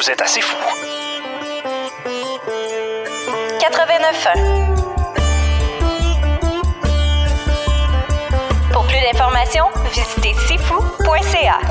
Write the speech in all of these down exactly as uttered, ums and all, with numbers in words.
Vous êtes assez fou. quatre-vingt-neuf un. Pour plus d'informations, visitez sifou point c a.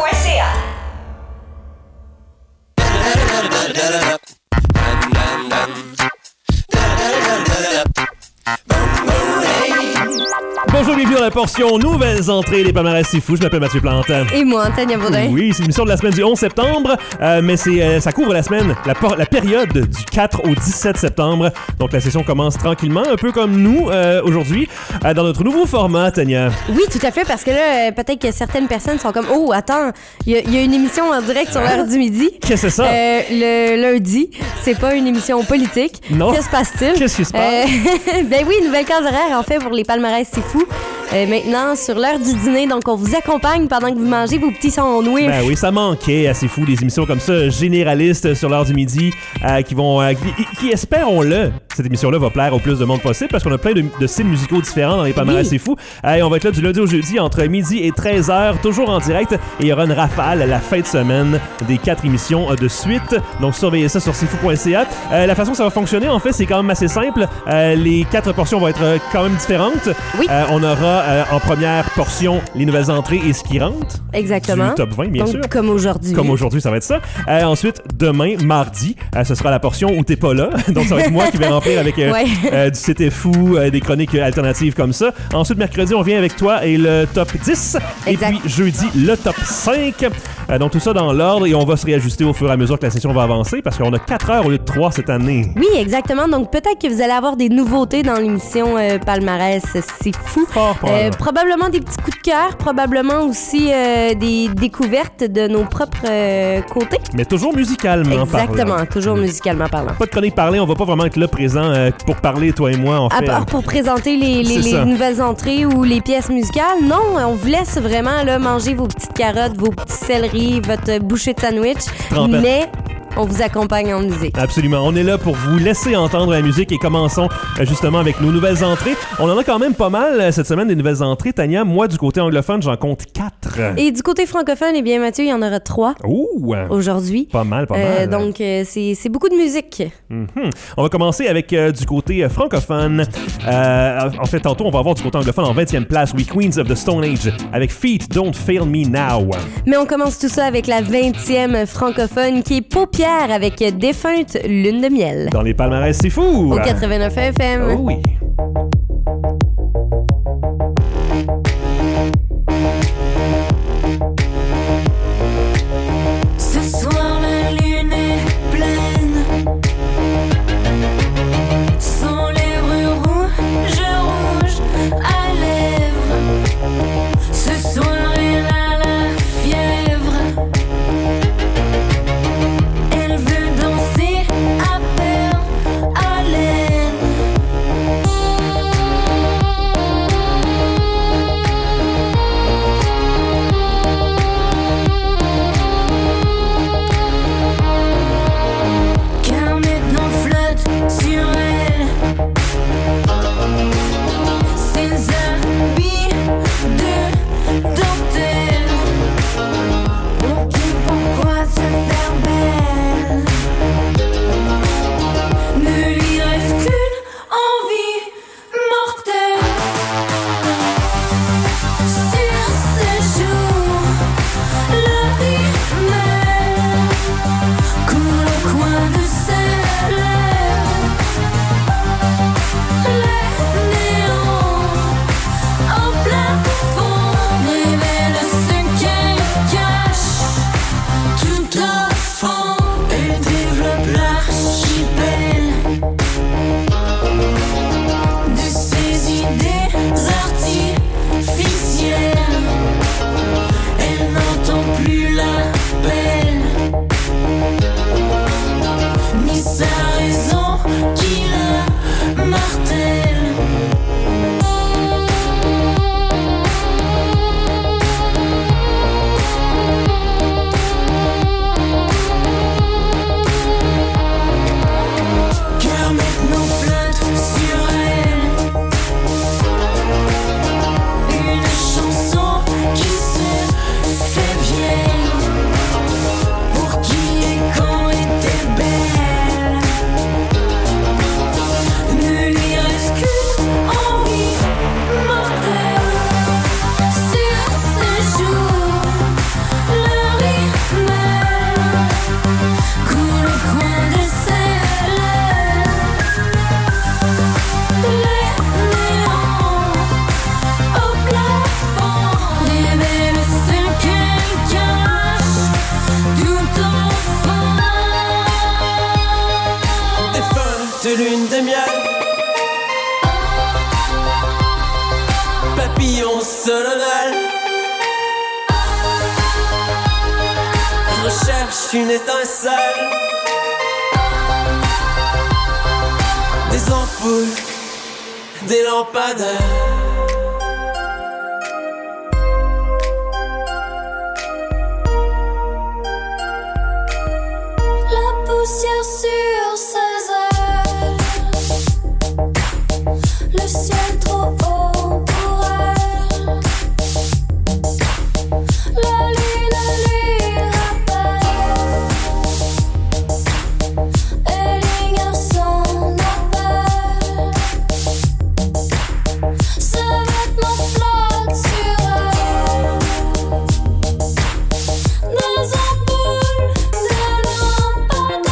Bonjour, bienvenue dans la portion Nouvelles entrées des palmarès C'est Fou. Je m'appelle Mathieu Plante. Et moi, Tania Baudin. Oui, c'est l'émission de la semaine du onze septembre, euh, mais c'est, euh, ça couvre la semaine, la, por- la période du quatre au dix-sept septembre. Donc la session commence tranquillement, un peu comme nous euh, aujourd'hui, euh, dans notre nouveau format, Tania. Oui, tout à fait, parce que là, euh, peut-être que certaines personnes sont comme « Oh, attends, il y, y a une émission en direct sur l'heure du midi. » Qu'est-ce que c'est ça? Euh, le lundi, c'est pas une émission politique. Non. Qu'est-ce qui se passe-t-il? Qu'est-ce qui se passe? Euh, ben oui, nouvelle case horaire, en fait, pour les palmarès C'est Fou. Euh, maintenant, sur l'heure du dîner, donc on vous accompagne pendant que vous mangez vos petits sandwichs. Ben oui, ça manquait à C'est Fou, des émissions comme ça, généralistes sur l'heure du midi, euh, qui vont, euh, qui, qui, espérons-le, cette émission-là va plaire au plus de monde possible, parce qu'on a plein de, de styles musicaux différents dans les palmarès Oui. C'est Fou. Euh, et on va être là du lundi au jeudi, entre midi et treize heures, toujours en direct, et il y aura une rafale à la fin de semaine des quatre émissions de suite. Donc surveillez ça sur sifou point c a. Euh, la façon que ça va fonctionner, en fait, c'est quand même assez simple. Euh, les quatre portions vont être quand même différentes. Oui. Euh, on aura euh, en première portion les nouvelles entrées et ce qui rentre. Exactement. Du top vingt, bien donc, sûr. comme aujourd'hui. Comme aujourd'hui, ça va être ça. Euh, ensuite, demain, mardi, euh, ce sera la portion où t'es pas là. Donc, ça va être moi qui vais remplir avec euh, Ouais. euh, du C'était fou, euh, des chroniques alternatives comme ça. Ensuite, mercredi, on vient avec toi et le top dix. Exact. Et puis, jeudi, le top cinq. Euh, donc, tout ça dans l'ordre et on va se réajuster au fur et à mesure que la session va avancer parce qu'on a quatre heures au lieu de trois cette année. Oui, exactement. Donc, peut-être que vous allez avoir des nouveautés dans l'émission euh, Palmarès C'est Fou. Fort probablement. Euh, probablement des petits coups de cœur, probablement aussi euh, des découvertes de nos propres euh, côtés. Mais toujours musicalement Exactement, parlant. toujours musicalement parlant. Pas de chronique parler, on va pas vraiment être là présent euh, pour parler, toi et moi, en À fait. part pour présenter les, les, C'est ça. les nouvelles entrées ou les pièces musicales, non, on vous laisse vraiment là, manger vos petites carottes, vaux petits céleris, votre bouchée de sandwich, Trempette. mais on vous accompagne en musique. Absolument. On est là pour vous laisser entendre la musique et commençons euh, justement avec nos nouvelles entrées. On en a quand même pas mal euh, cette semaine des nouvelles entrées. Tania, moi du côté anglophone, j'en compte quatre. Et du côté francophone, eh bien Mathieu, il y en aura trois Ouh! aujourd'hui. Pas mal, pas Euh, mal. donc, euh, c'est, c'est beaucoup de musique. Mhm. On va commencer avec euh, du côté euh, francophone. Euh, en fait, tantôt, on va avoir du côté anglophone en vingtième place, We Queens of the Stone Age, avec Feet Don't Fail Me Now. Mais on commence tout ça avec la vingtième francophone qui est Paupières avec Défunte Lune de Miel. Dans les palmarès, c'est fou! Au quatre-vingt-neuf F M. Oh oui. Ce soir la lune est pleine. Son lèvres rouges, rouges à lèvres. Ce soir elle a la fièvre. Elle veut danser à peur, à l'aine. lune de miel, papillon solennel, recherche une étincelle, des ampoules, des lampadaires. Poussière sur ses ailes, le ciel trop haut pour elle. La lune lui rappelle, elle ignore son appel. Ses vêtements flottent sur elle, des ampoules, des lampadaires.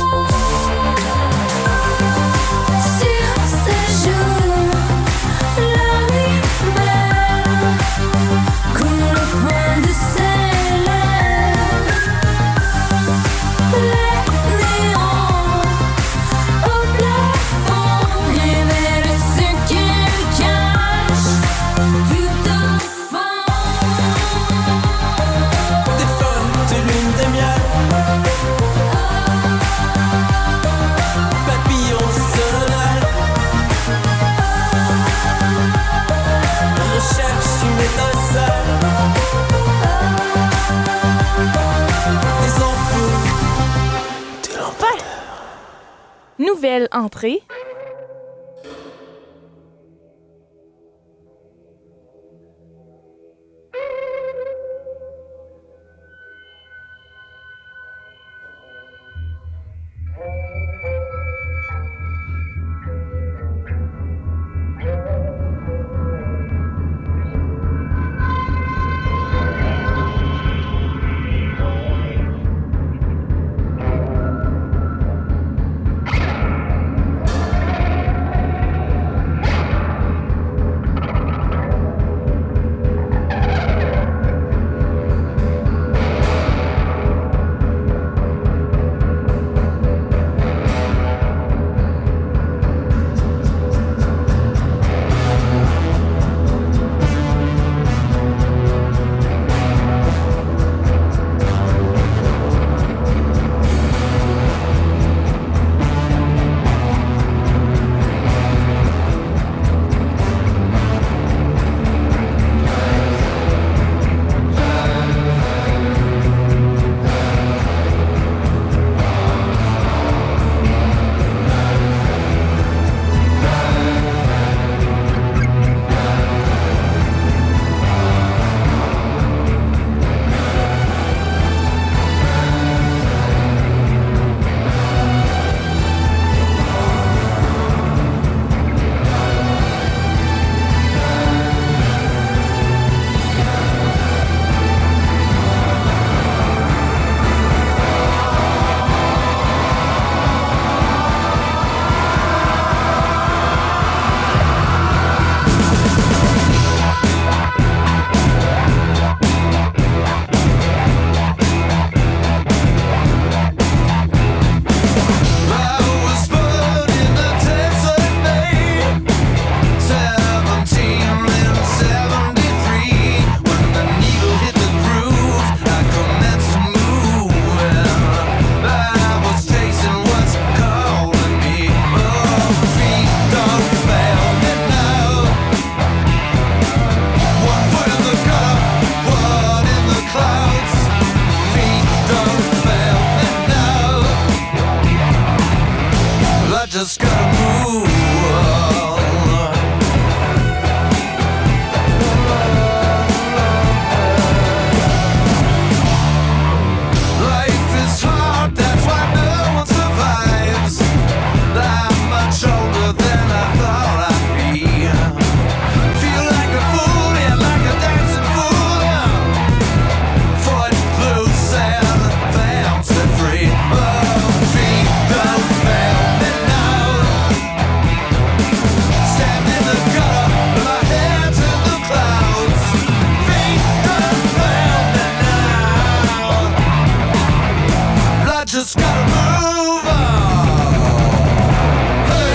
Nouvelle entrée. Just gotta move on. Life is hard, that's why no one survives. I'm much older than I thought I'd be. Feel like a fool, yeah, like a dancing fool, yeah. Foot loose and bouncing free. Oh, feet don't fail me now. Stand in the gutter, my hands in the clouds. Feet don't fail me now. I just gotta move on. Hey.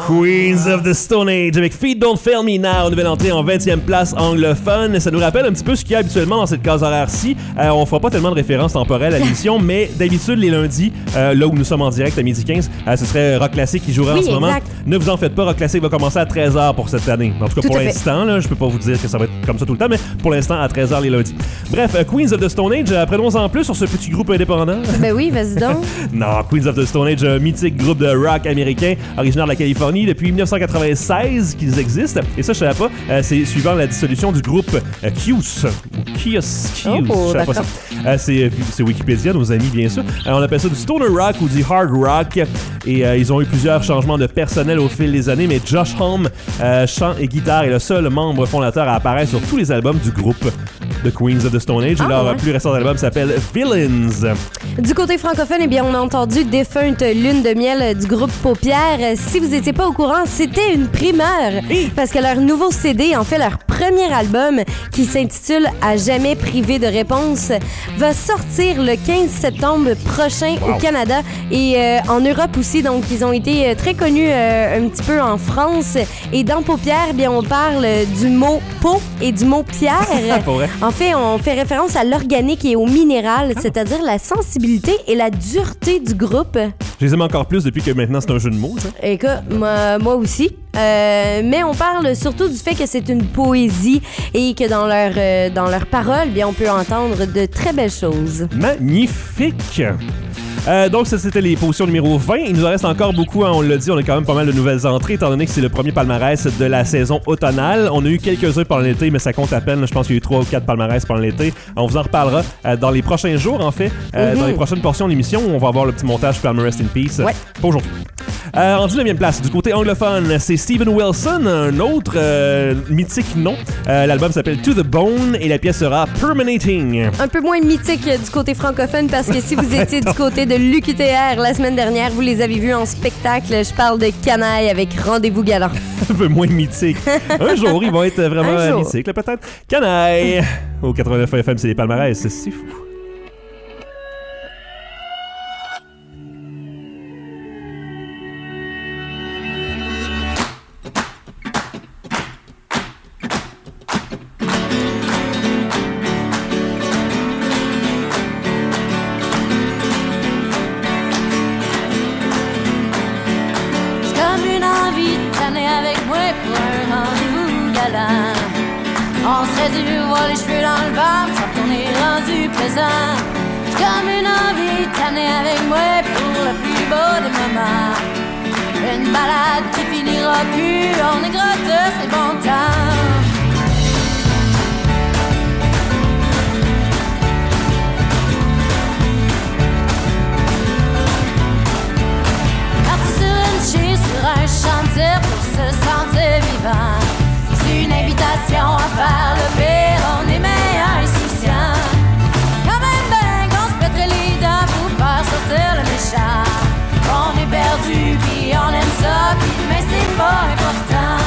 Queens of the Stone Age avec Feet Don't Fail Me Now, nouvelle entrée en vingtième place anglophone. Ça nous rappelle un petit peu ce qu'il y a habituellement dans cette case horaire-ci. Euh, on fera pas tellement de références temporelles à l'émission, mais d'habitude, les lundis, euh, là où nous sommes en direct à midi quinze, euh, ce serait Rock Classique qui jouerait Oui, en ce moment. exact. Ne vous en faites pas, Rock Classique va commencer à treize heures pour cette année. En tout cas, Tout pour à fait. l'instant, là, je peux pas vous dire que ça va être comme ça tout le temps, mais pour l'instant, à treize heures les lundis. Bref, euh, Queens of the Stone Age, euh, apprenons-en plus sur ce petit groupe indépendant. Ben oui, vas-y donc. Non, Queens of the Stone Age, un mythique groupe de rock américain originaire de la Californie depuis dix-neuf cent quatre-vingt-seize qu'ils existent. Et ça, je savais pas, euh, c'est suivant la dissolution du groupe euh, Kius. Ou Kius. Kius. Oh, je savais pas ça. Euh, c'est, c'est Wikipédia, nos amis, bien sûr. Euh, on appelle ça du stoner rock ou du hard rock. Et euh, ils ont eu plusieurs changements de personnel au fil des années, mais Josh Homme, euh, chant et guitare, est le seul membre fondateur à apparaître sur tous les albums du groupe de Queens of the Stone Age. Ah, Leur ouais. plus récent album s'appelle Villains. Du côté francophone, eh bien, on a entendu Défunte Lune de miel du groupe Paupières. Si vous n'étiez pas au courant, c'était une primeur. Hey! Parce que leur nouveau C D, en fait leur premier album, qui s'intitule À jamais privé de réponse, va sortir le quinze septembre prochain Wow. au Canada et euh, en Europe aussi. Donc, ils ont été euh, très connus euh, un petit peu en France. Et dans Paupières, eh bien, on parle du mot peau et du mot pierre. Pour vrai. En fait, on fait référence à l'organique et au minéral, c'est-à-dire la sensibilité et la dureté du groupe. Je les aime encore plus depuis que maintenant c'est un jeu de mots. Ça. Écoute, moi, moi aussi. Euh, mais on parle surtout du fait que c'est une poésie et que dans leur, euh, dans leurs paroles, bien, on peut entendre de très belles choses. Magnifique! Euh, donc, ça, c'était les positions numéro vingt. Il nous en reste encore beaucoup, hein, on l'a dit, on a quand même pas mal de nouvelles entrées, étant donné que c'est le premier palmarès de la saison automnale. On a eu quelques-uns pendant l'été, mais ça compte à peine. Je pense qu'il y a eu trois ou quatre palmarès pendant l'été. On vous en reparlera euh, dans les prochains jours, en fait, euh, Mm-hmm. dans les prochaines portions de l'émission, où on va avoir le petit montage Palmer Rest in Peace. Ouais. Pas aujourd'hui. Euh, en dix-neuvième place, du côté anglophone, c'est Steven Wilson, un autre euh, mythique nom. Euh, l'album s'appelle To the Bone et la pièce sera Permeating. Un peu moins mythique du côté francophone parce que si vous étiez du côté de l'U Q T R la semaine dernière, vous les avez vus en spectacle. Je parle de Canaille avec Rendez-vous galant. Un peu moins mythique. Un jour, ils vont être vraiment Un jour. mythiques, là, peut-être. Canaille! Au quatre-vingt-neuf F M, c'est les palmarès, c'est si fou. Comme une envie de traîner avec moi pour un rendez-vous galant. On serait dû voir les cheveux dans le ventre sans qu'on est rendu présent. Comme une envie de traîner avec moi pour le plus beau des moments. Une balade qui finira plus, on est gratteux, c'est bon temps. Parti sur une chaise, sur un chantier pour se sentir vivant. C'est une invitation à faire le pire, on est meilleur insouciant. Quand même ben qu'on se pèterait les dents pour faire sortir le méchant. On est perdu, puis on aime ça, puis mais c'est pas important.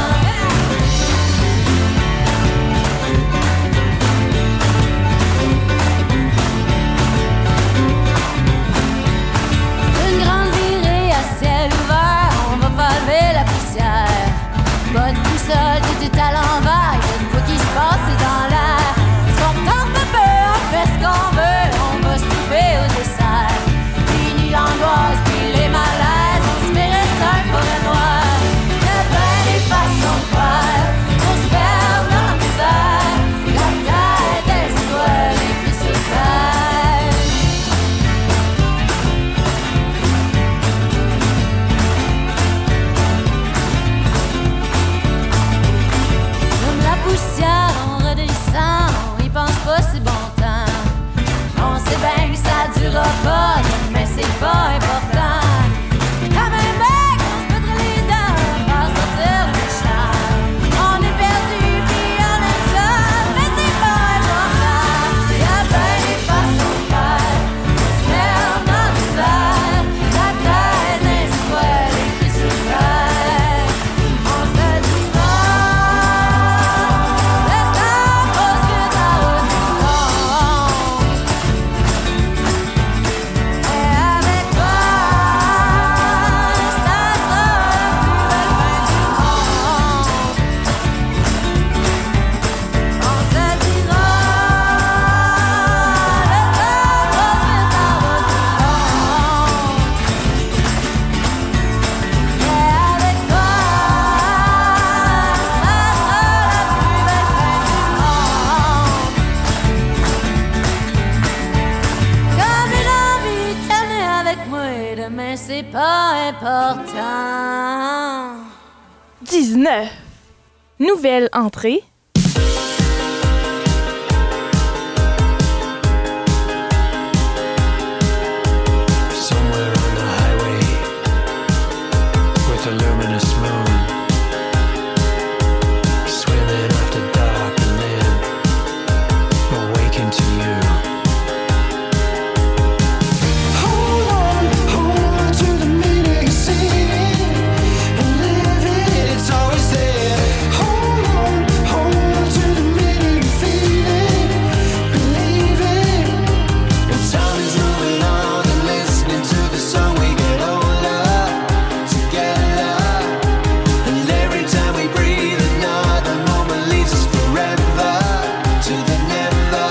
Une grande virée à ciel ouvert, on va pas lever la poussière. Pas de boussole, tout est à l'envers, y'a de quoi qui se passe, c'est dans l'air. Si on tente de peu, on fait ce qu'on veut, on va se couper au dessert. Fini l'angoisse, puis les malaises, on se mérite un forêt noir. Y'a ben des façons de faire, on se perd dans la misère. La tête, des étoiles, et puis sur terre. Comme la dix-neuf. Nouvelle entrée. Somewhere on the highway with a luminous moon, swimming after dark and then awaken to you. Hold on, hold on to the meaning, see and live it. It's always there. Hold on, hold on to the meaning, feeling, believe it. And time is moving on and listening to the song, we get older together. And every time we breathe, another moment leads us forever to the never.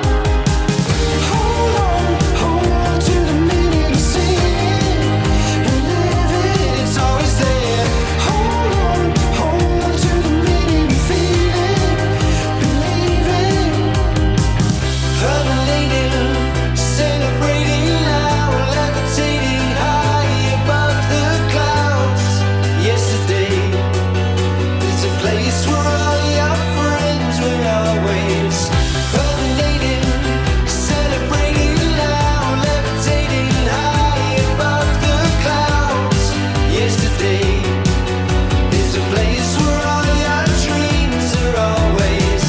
Hold on, hold on to the meaning, see and live it. It's always there. Hold on, hold on to the meaning, feeling, believe it. Permeating, celebrating now, levitating high above the clouds. Yesterday, it's a place where all your friends were always. Permeating, celebrating now, levitating high above the clouds. Yesterday, it's a place where all your dreams are always.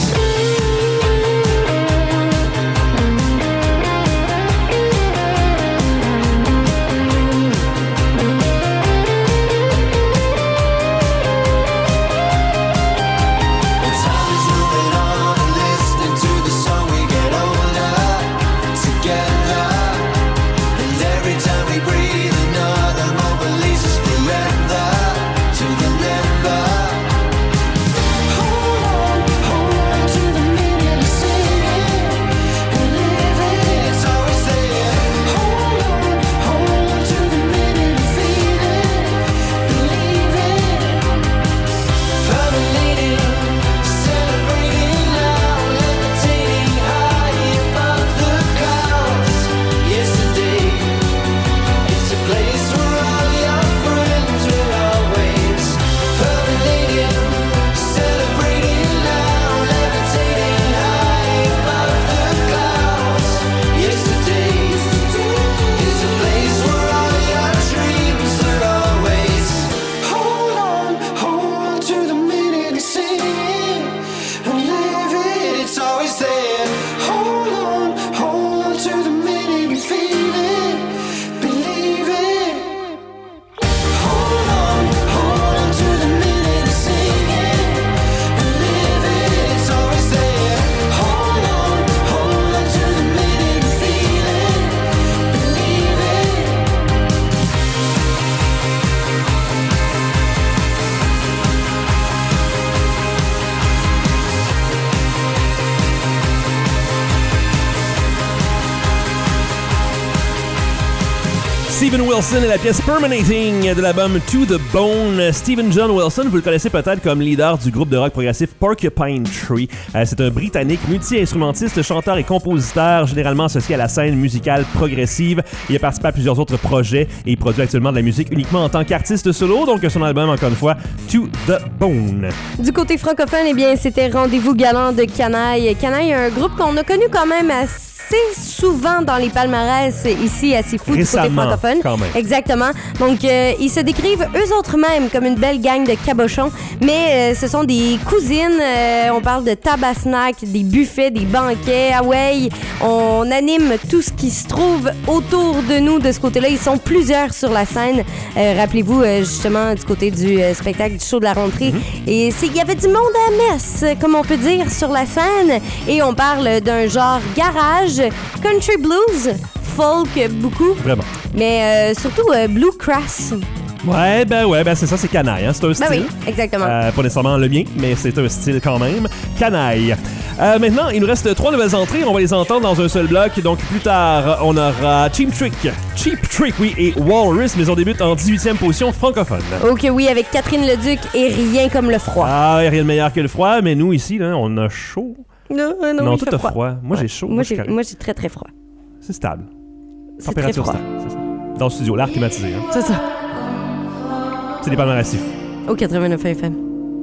And time is moving on and listening to the song, we get older together. And every time we breathe, another moment leads us forever to the never. Hold on, hold on to the meaning, see and live it. It's always there. Hold on, hold on to the meaning, feeling, believe it. Permeating, celebrating now, levitating high above the clouds. Yesterday, it's a place where all your friends were always. Permeating, celebrating now, levitating high above the clouds. Yesterday, it's a place where all your dreams are always. Hold on, hold on to the meaning, see and live it. It's always there. Hold on, hold on to the meaning, feel it, believe it. Hold on, hold on to the meaning, sing it and live it. It's always there. Hold on, hold on to the meaning, feel it, believe it. Steven Wilson et la pièce Permeating de l'album To The Bone. Steven John Wilson, vous le connaissez peut-être comme leader du groupe de rock progressif Porcupine Tree. Euh, c'est un Britannique multi-instrumentiste, chanteur et compositeur, généralement associé à la scène musicale progressive. Il a participé à plusieurs autres projets et il produit actuellement de la musique uniquement en tant qu'artiste solo. Donc son album, encore une fois, To The Bone. Du côté francophone, eh bien, c'était Rendez-vous galant de Canaille. Canaille, un groupe qu'on a connu quand même assez souvent dans les palmarès ici à Sifu du côté francophone. Quand même. Exactement. Donc, euh, ils se décrivent eux autres mêmes comme une belle gang de cabochons, mais euh, ce sont des cousines. Euh, on parle de tabac-snack, des buffets, des banquets. Ah ouais, on anime tout ce qui se trouve autour de nous de ce côté-là. Ils sont plusieurs sur la scène. Euh, rappelez-vous, euh, justement, du côté du euh, spectacle du show de la rentrée. Mm-hmm. Et il y avait du monde à messe, comme on peut dire, sur la scène. Et on parle d'un genre garage, country blues, folk beaucoup. Vraiment. Mais euh, surtout euh, bluegrass. Ouais, ben ouais, ben c'est ça, c'est Canaille, hein? C'est un style. Ben oui, exactement. Euh, pas nécessairement le mien, mais c'est un style quand même. Canaille. Euh, maintenant, il nous reste trois nouvelles entrées. On va les entendre dans un seul bloc. Donc, plus tard, on aura Cheap Trick. Cheap Trick, oui, et Walrus, mais on débute en dix-huitième position francophone. Ok, oui, avec Catherine Leduc et Rien comme le froid. Ah, rien de meilleur que le froid, mais nous, ici, là, on a chaud. Non, non, non il tout fait a froid. froid. Moi, ouais. j'ai chaud. Moi, moi, j'ai, moi, j'ai très, très froid. C'est stable. C'est très froid. Stable, c'est ça. Dans le studio, l'air climatisé. Hein. C'est ça. C'est des palmarès Sifu. Au quatre-vingt-neuf F M.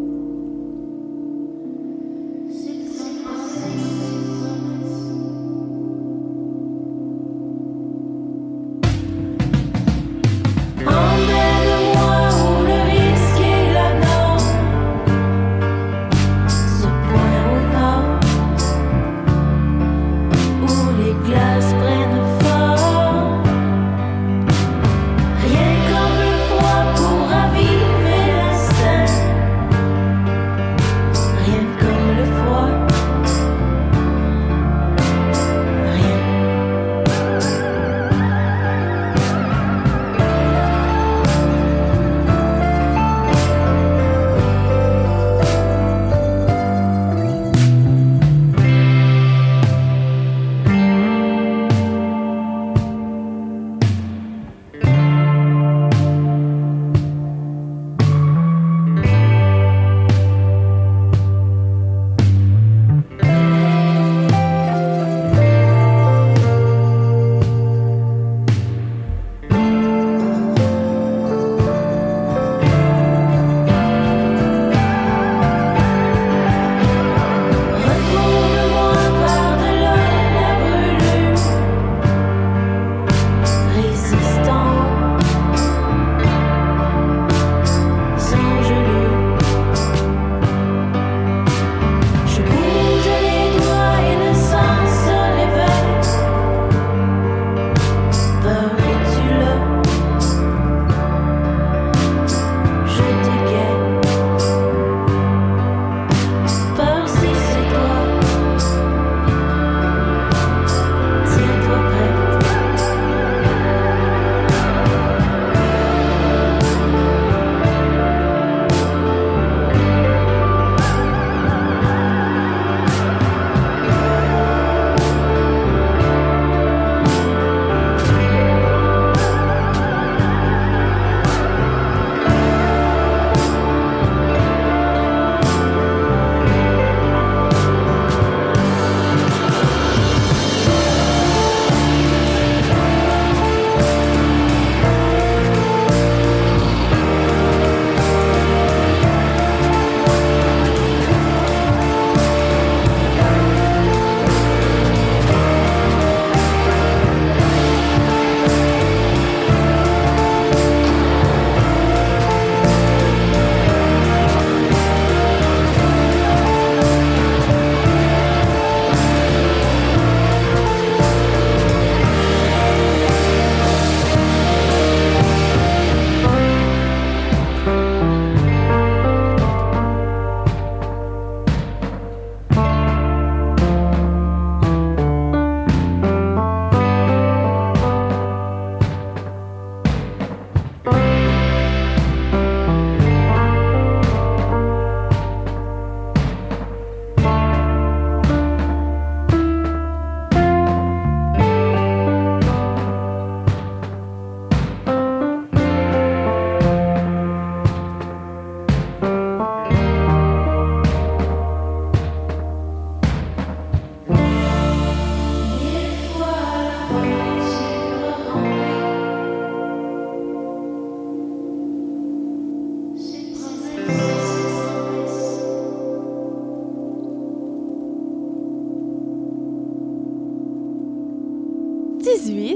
dix-huit.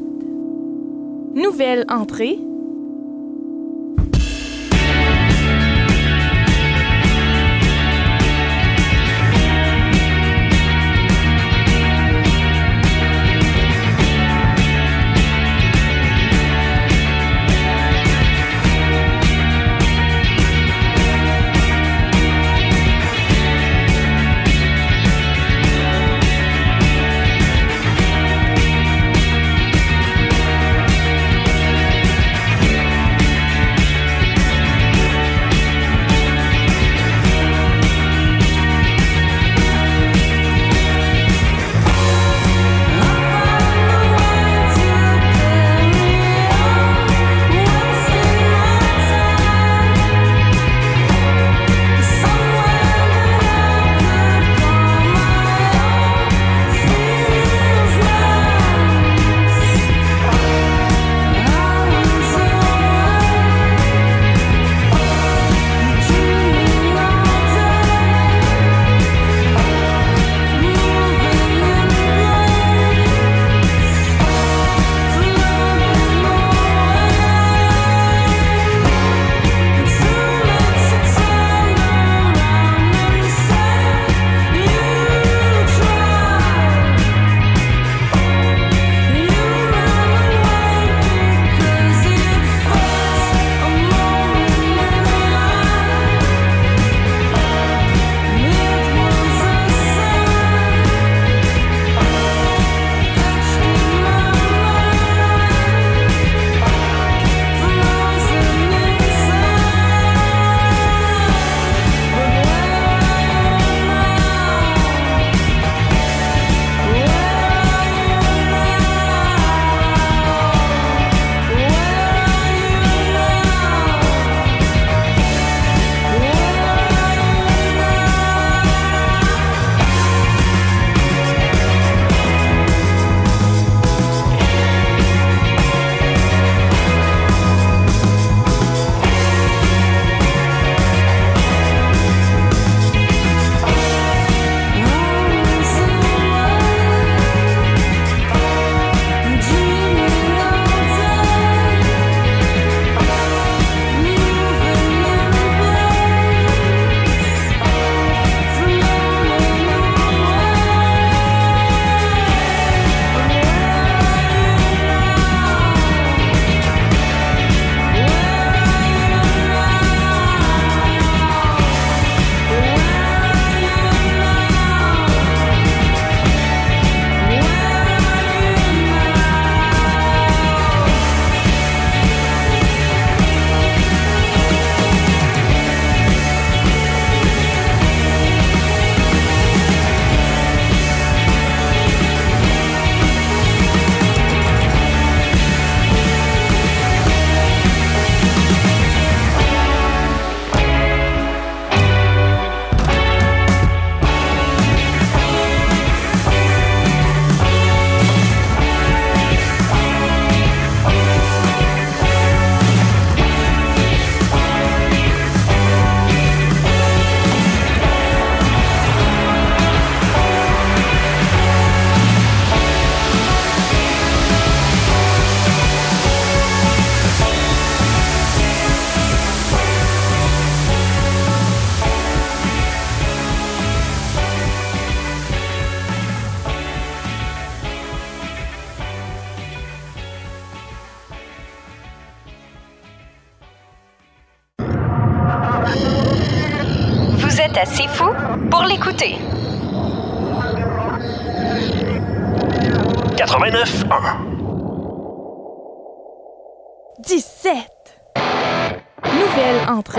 Nouvelle entrée. C'est assez fou pour l'écouter. quatre-vingt-neuf un. dix-sept. Nouvelle entrée.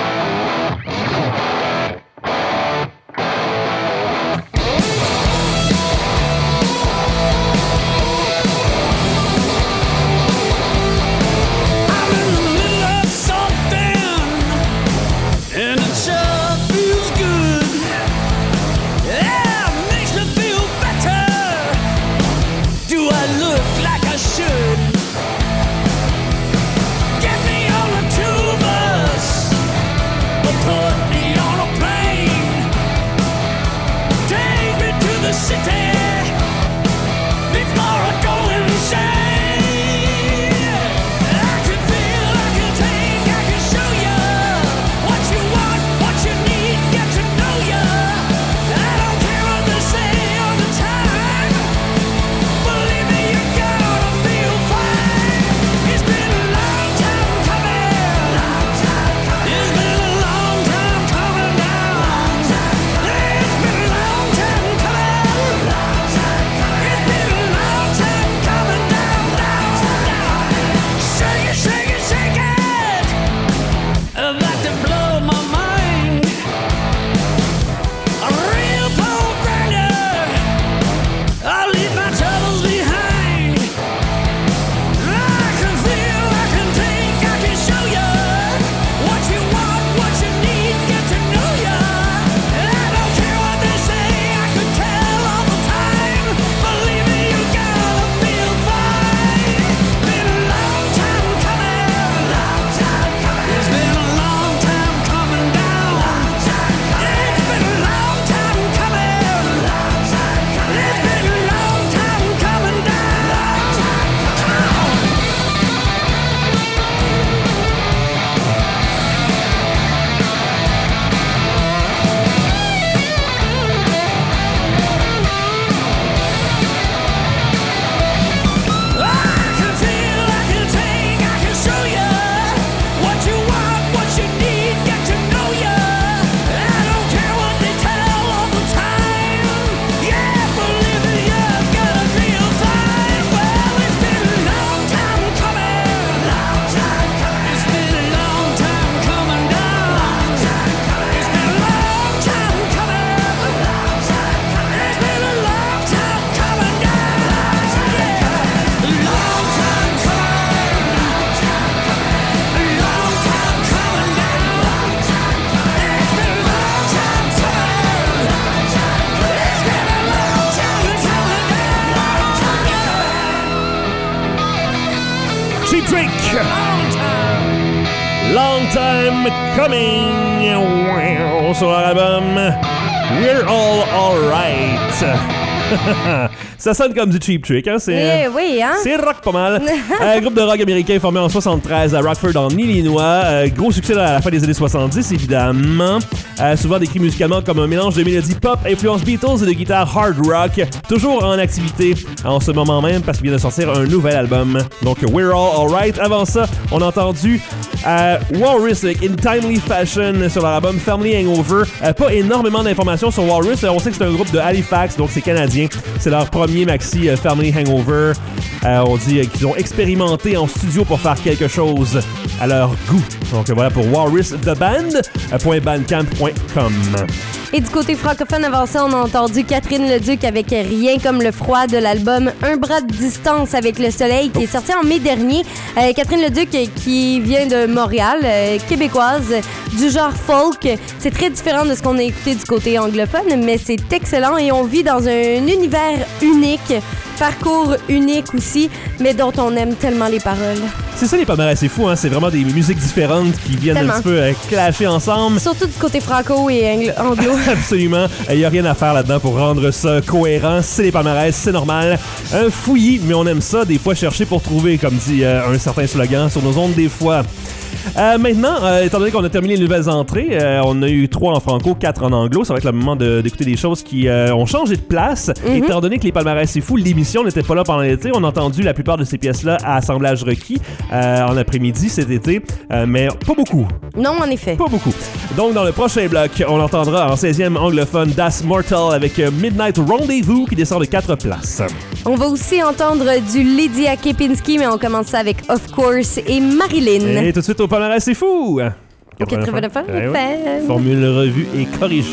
Long Time Coming sur leur album We're All Alright. Ça sonne comme du Cheap Trick, hein? C'est, eh oui, hein? C'est rock pas mal. Un groupe de rock américain formé en soixante-treize à Rockford, en Illinois. Euh, gros succès à la fin des années soixante-dix, évidemment. Euh, souvent décrit musicalement comme un mélange de mélodies pop, influence Beatles et de guitare hard rock. Toujours en activité en ce moment même parce qu'il vient de sortir un nouvel album. Donc, We're All Alright. Avant ça, on a entendu euh, Walrus avec In Timely Fashion sur leur album Family Hangover. Euh, pas énormément d'informations sur Walrus. On sait que c'est un groupe de Halifax, donc c'est canadien. C'est leur premier maxi euh, Family Hangover. Euh, on dit euh, qu'ils ont expérimenté en studio pour faire quelque chose à leur goût. Donc euh, voilà pour Walrus The Band, euh, .bandcamp point com. Et du côté francophone, avant ça, on a entendu Catherine Leduc avec Rien comme le froid de l'album Un bras de distance avec le soleil qui est sorti en mai dernier. Euh, Catherine Leduc qui vient de Montréal, euh, québécoise, du genre folk. C'est très différent de ce qu'on a écouté du côté anglophone, mais c'est excellent et on vit dans un univers unique, parcours unique aussi, mais dont on aime tellement les paroles. C'est ça, les pas mal assez fou, hein? C'est vraiment des musiques différentes qui viennent tellement. un petit peu euh, clasher ensemble. Surtout du côté franco et anglo. anglo. Absolument. Il n'y a rien à faire là-dedans pour rendre ça cohérent. C'est les palmarès, c'est normal. Un fouillis, mais on aime ça, des fois chercher pour trouver, comme dit euh, un certain slogan sur nos ondes des fois. Euh, maintenant, euh, étant donné qu'on a terminé les nouvelles entrées, euh, on a eu trois en franco, quatre en anglo. Ça va être le moment de, d'écouter des choses qui euh, ont changé de place. Mm-hmm. Étant donné que les palmarès c'est fou, l'émission n'était pas là pendant l'été. On a entendu la plupart de ces pièces-là à Assemblage requis euh, en après-midi cet été, euh, mais pas beaucoup. Non, en effet. Pas beaucoup. Donc, dans le prochain bloc, on entendra en seizième anglophone Das Mortal avec Midnight Rendezvous qui descend de quatre places. On va aussi entendre du Lydia Kepinski, mais on commence ça avec Of Course et Marilyn. Et tout de suite au palmarès c'est fou. quatre-vingt-neuf F M. Ouais. Formule revue et corrigée.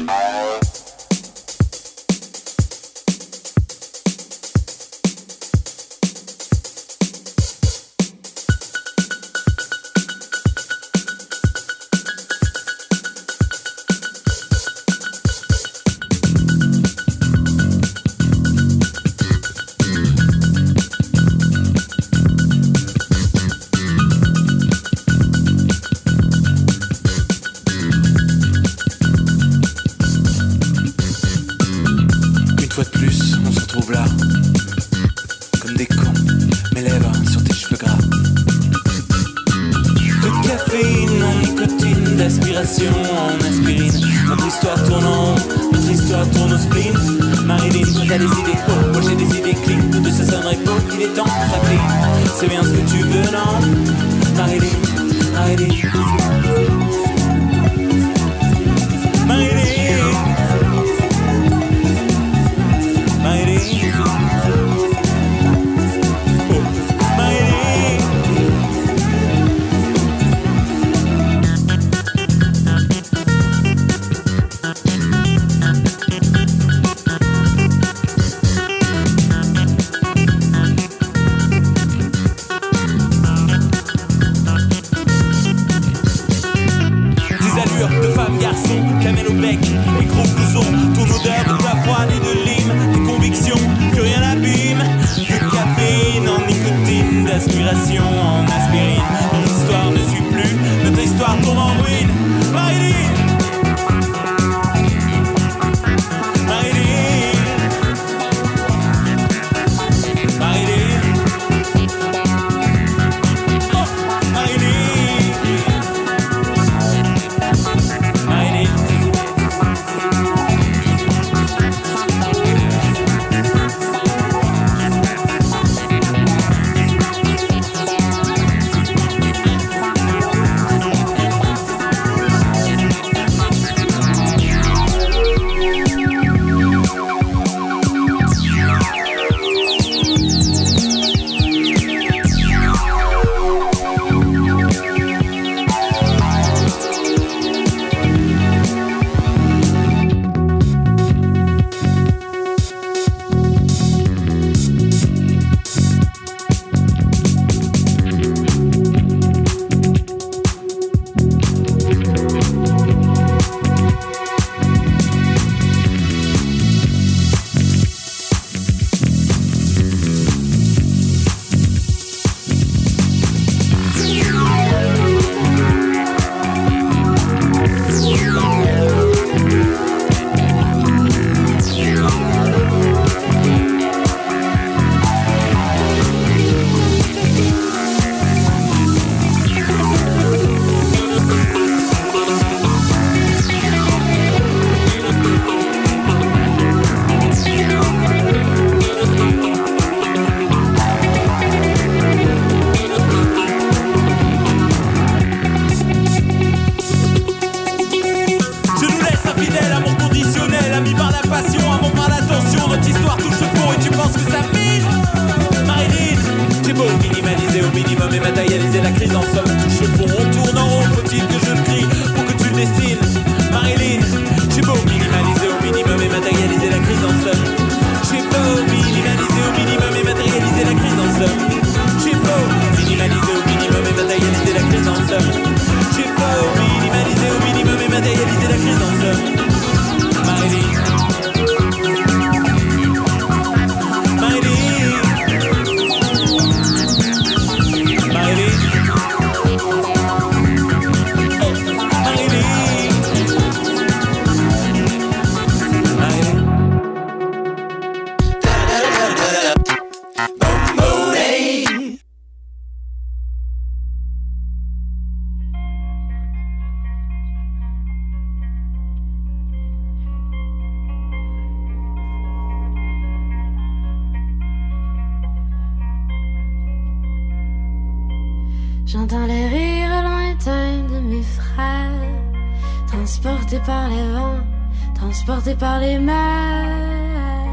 J'entends les rires lointains de mes frères, transportés par les vents, transportés par les mers.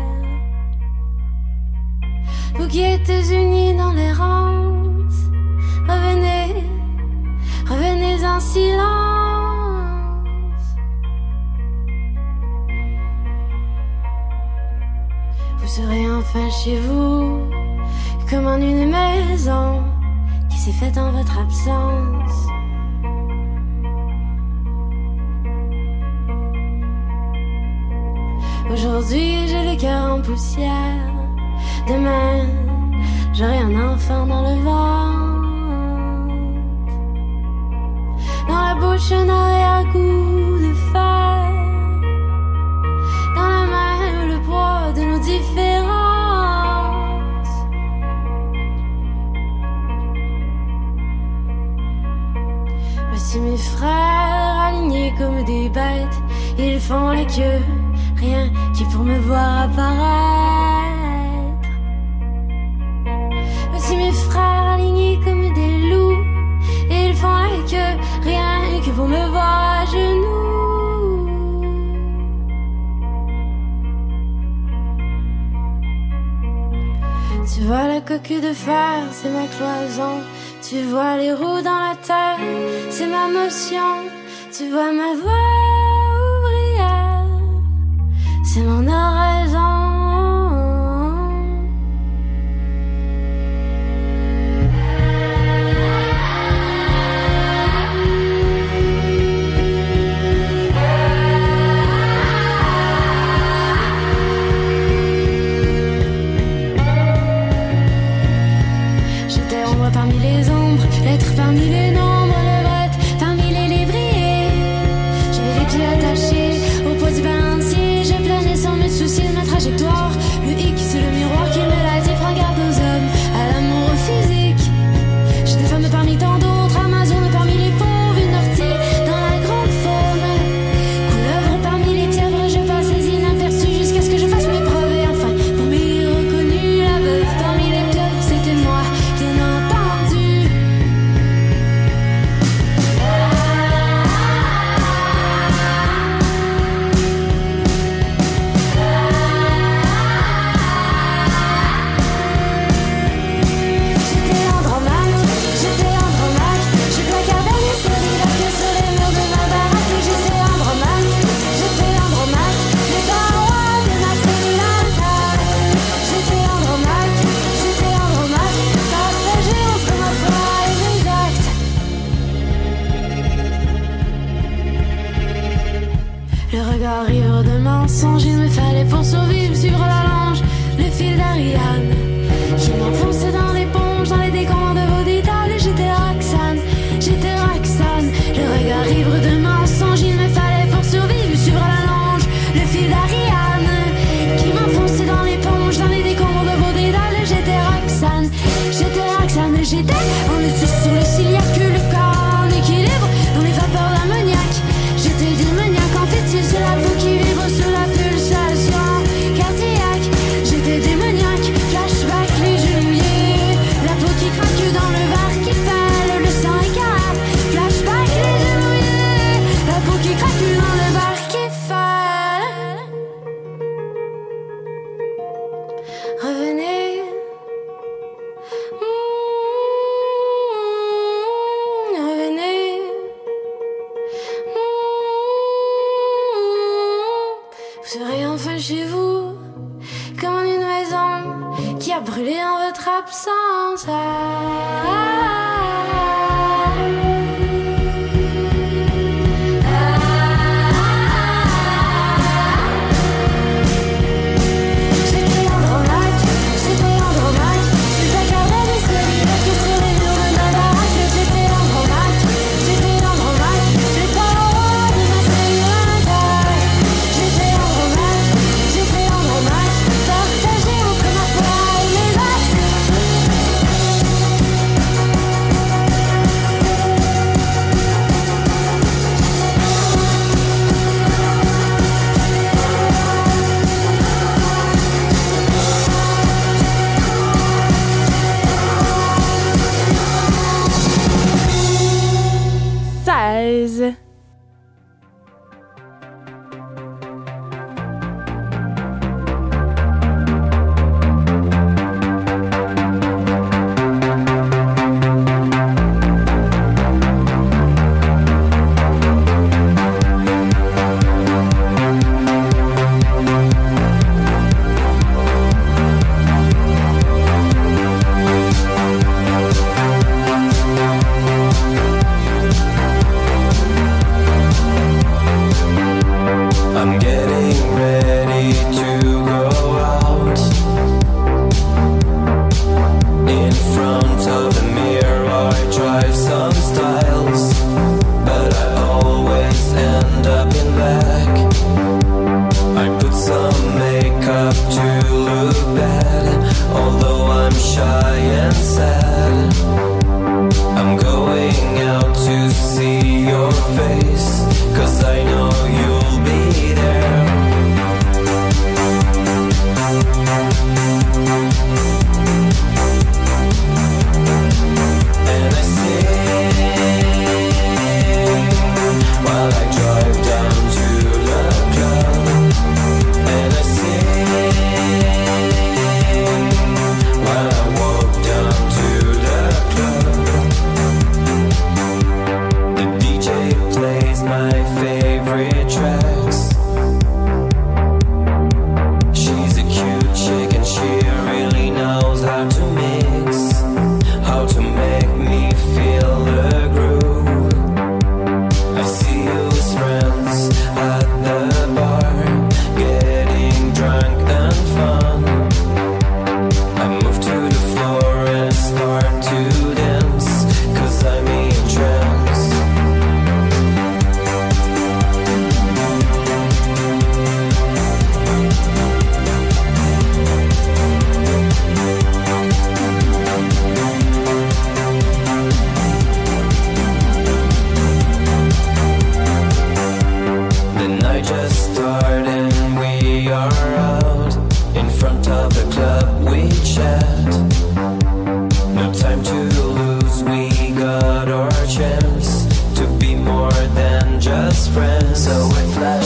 Vous qui êtes unis dans l'errance, revenez, revenez en silence. Vous serez enfin chez vous, comme en une maison qui s'est faite en votre absence. Aujourd'hui j'ai le cœur en poussière, demain j'aurai un enfant dans le ventre, dans la bouche un arrière-goût de fer, dans la main le poids de nos différences. Voici mes frères alignés comme des bêtes, ils font la queue, rien que pour me voir apparaître. Voici mes frères alignés comme des loups, ils font la queue, rien que pour me voir à genoux. Tu vois la coque de fer, c'est ma cloison. Tu vois les roues dans la terre, c'est ma motion. Tu vois ma voix ouvrière, c'est mon oraison. J'étais ombre parmi les ombres, l'être parmi les nombres, le vote parmi les lévriers. J'avais les pieds attachés au poids du balancier, je planais sans me soucier de ma trajectoire. Le hic, c'est le miroir qui me l'a dit, prends garde aux hommes, à l'amour physique. J'étais femme parmi tant d'autres, amazone parmi les fauves, une ortie dans la grande faune, couleuvre parmi les pieuvres, je passais inaperçue jusqu'à ce que je fasse mes preuves. Et enfin, pour m'y reconnu, la veuve parmi les pieuvres, c'était moi, bien entendu. J'étais Andromaque, j'étais Andromaque, je placardais les solidaires que sur les murs de ma baraque. J'étais Andromaque, j'étais Andromaque, les parois de ma cellule intacte. J'étais Andromaque, j'étais Andromaque, partagé entre ma foi et mes actes. Le regard ivre de mensonges, il me fallait pour survivre suivre la longe, le fil d'Ariane qui m'enfonçait dans l'éponge, dans les décombres de vos détails. J'étais Roxane, j'étais Roxane. Le regard ivre de mensonges, il me fallait pour survivre suivre la longe, le fil d'Ariane qui m'enfonçait dans l'éponge, dans les décombres de vos détails. J'étais Roxane, j'étais Roxane. J'étais en dessus sur le ciliaque, le corps en équilibre dans les vapeurs d'ammoniac. J'étais démoniaque en fétiche, c'est la peau qui vibre sous la pulsation cardiaque. J'étais démoniaque, flashback, les yeux mouillés, la peau qui craque dans le verre qui fêle, le sang écarte. Flashback, les yeux mouillés, la peau qui craque dans le verre qui fêle. Revenez. Mmh, revenez. Vous serez enfin chez vous, comme en une maison qui a brûlé en votre absence. Ah, ah, J'étais Andromaque, j'étais Andromaque, je placardais les solidaires que sur les murs de ma baraque. J'étais Andromaque, j'étais Andromaque, les parois de ma cellule intacte. J'étais Andromaque, j'étais Andromaque, partagé entre ma foi et mes actes.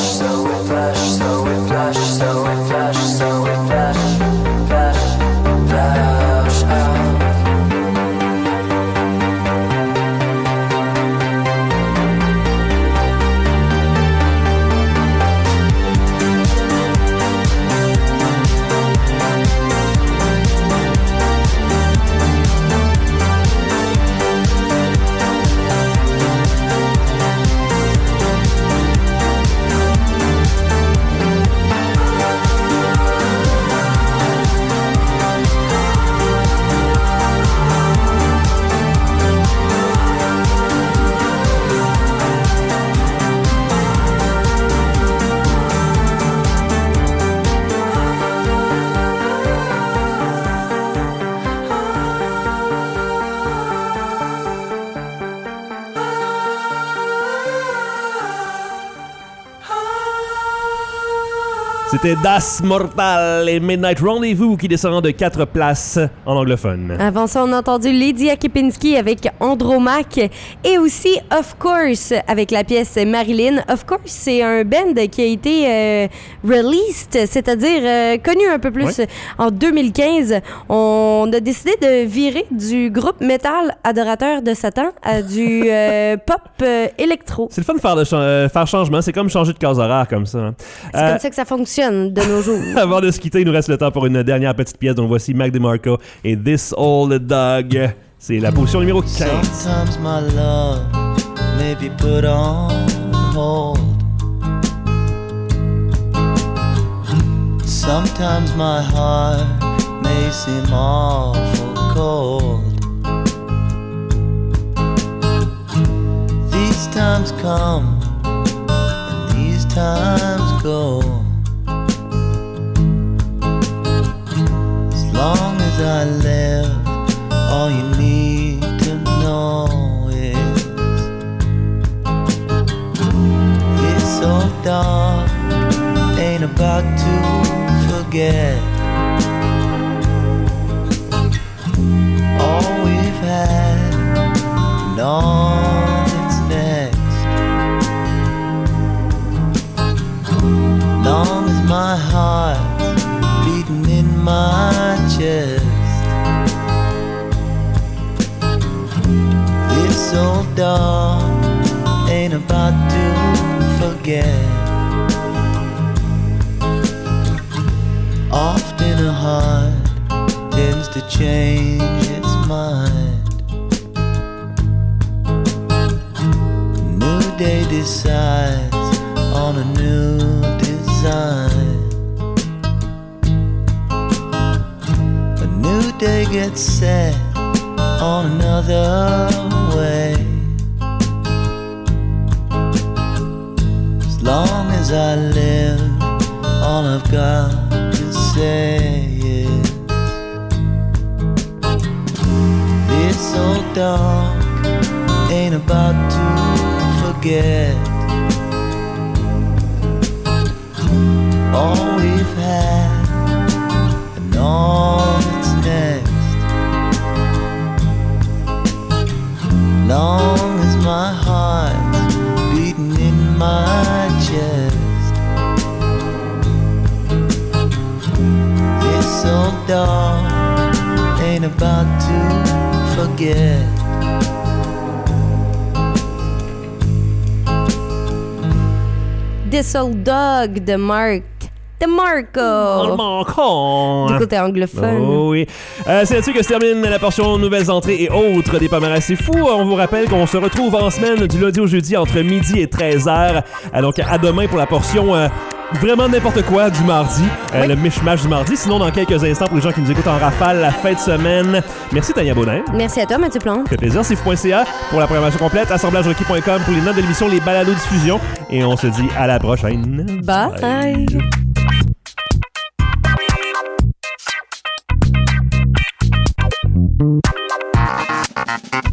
so we flash, so we flash, so we flash, so we flash, flash, flash out. C'était Das Mortal et Midnight Rendezvous qui descend de quatre places en anglophone. Avant ça, on a entendu Lady Akipinski avec Andromaque et aussi Of Course avec la pièce Marilyn. Of Course, c'est un band qui a été euh, released, c'est-à-dire euh, connu un peu plus ouais. en deux mille quinze. On a décidé de virer du groupe métal adorateur de Satan à du euh, pop euh, électro. C'est le fun de faire, de ch- euh, faire changement, c'est comme changer de case horaire comme ça. Hein. C'est euh, comme ça que ça fonctionne de nos jours. Avant de se quitter, il nous reste le temps pour une dernière petite pièce. Donc voici Mac DeMarco et This Old Dog. C'est la position numéro quinze. Sometimes my love may be put on hold. Sometimes my heart may seem awful cold. These times come and these times go. As long as I live, all you need to know is this old dog ain't about to forget all we've had and all that's next. Long as my heart's beating in my chest, this old dog ain't about to forget. Often a heart tends to change its mind. A new day decides on a new design. A new day gets set on another way. As long as I live, all I've got to say is this old dog ain't about to forget all we've had and all that's next. Long as my heart's beating in my chest, this old dog ain't about to forget. This Old Dog de Mark DeMarco. Marco. Du côté anglophone. Oh oui. Euh, c'est là-dessus que se termine la portion nouvelles entrées et autres des palmarès. C'est fou. On vous rappelle qu'on se retrouve en semaine du lundi au jeudi entre midi et treize heures. Euh, donc à demain pour la portion euh, vraiment n'importe quoi du mardi. Euh, oui. Le mishmash du mardi. Sinon, dans quelques instants, pour les gens qui nous écoutent en rafale, la fin de semaine. Merci Tania Baudin. Merci à toi Mathieu Plante. Ça fait plaisir. C'est fou point c a pour la programmation complète. Assemblage requis point com pour les notes de l'émission, les balados diffusion. Et on se dit à la prochaine. Bye. Bye. Thank you.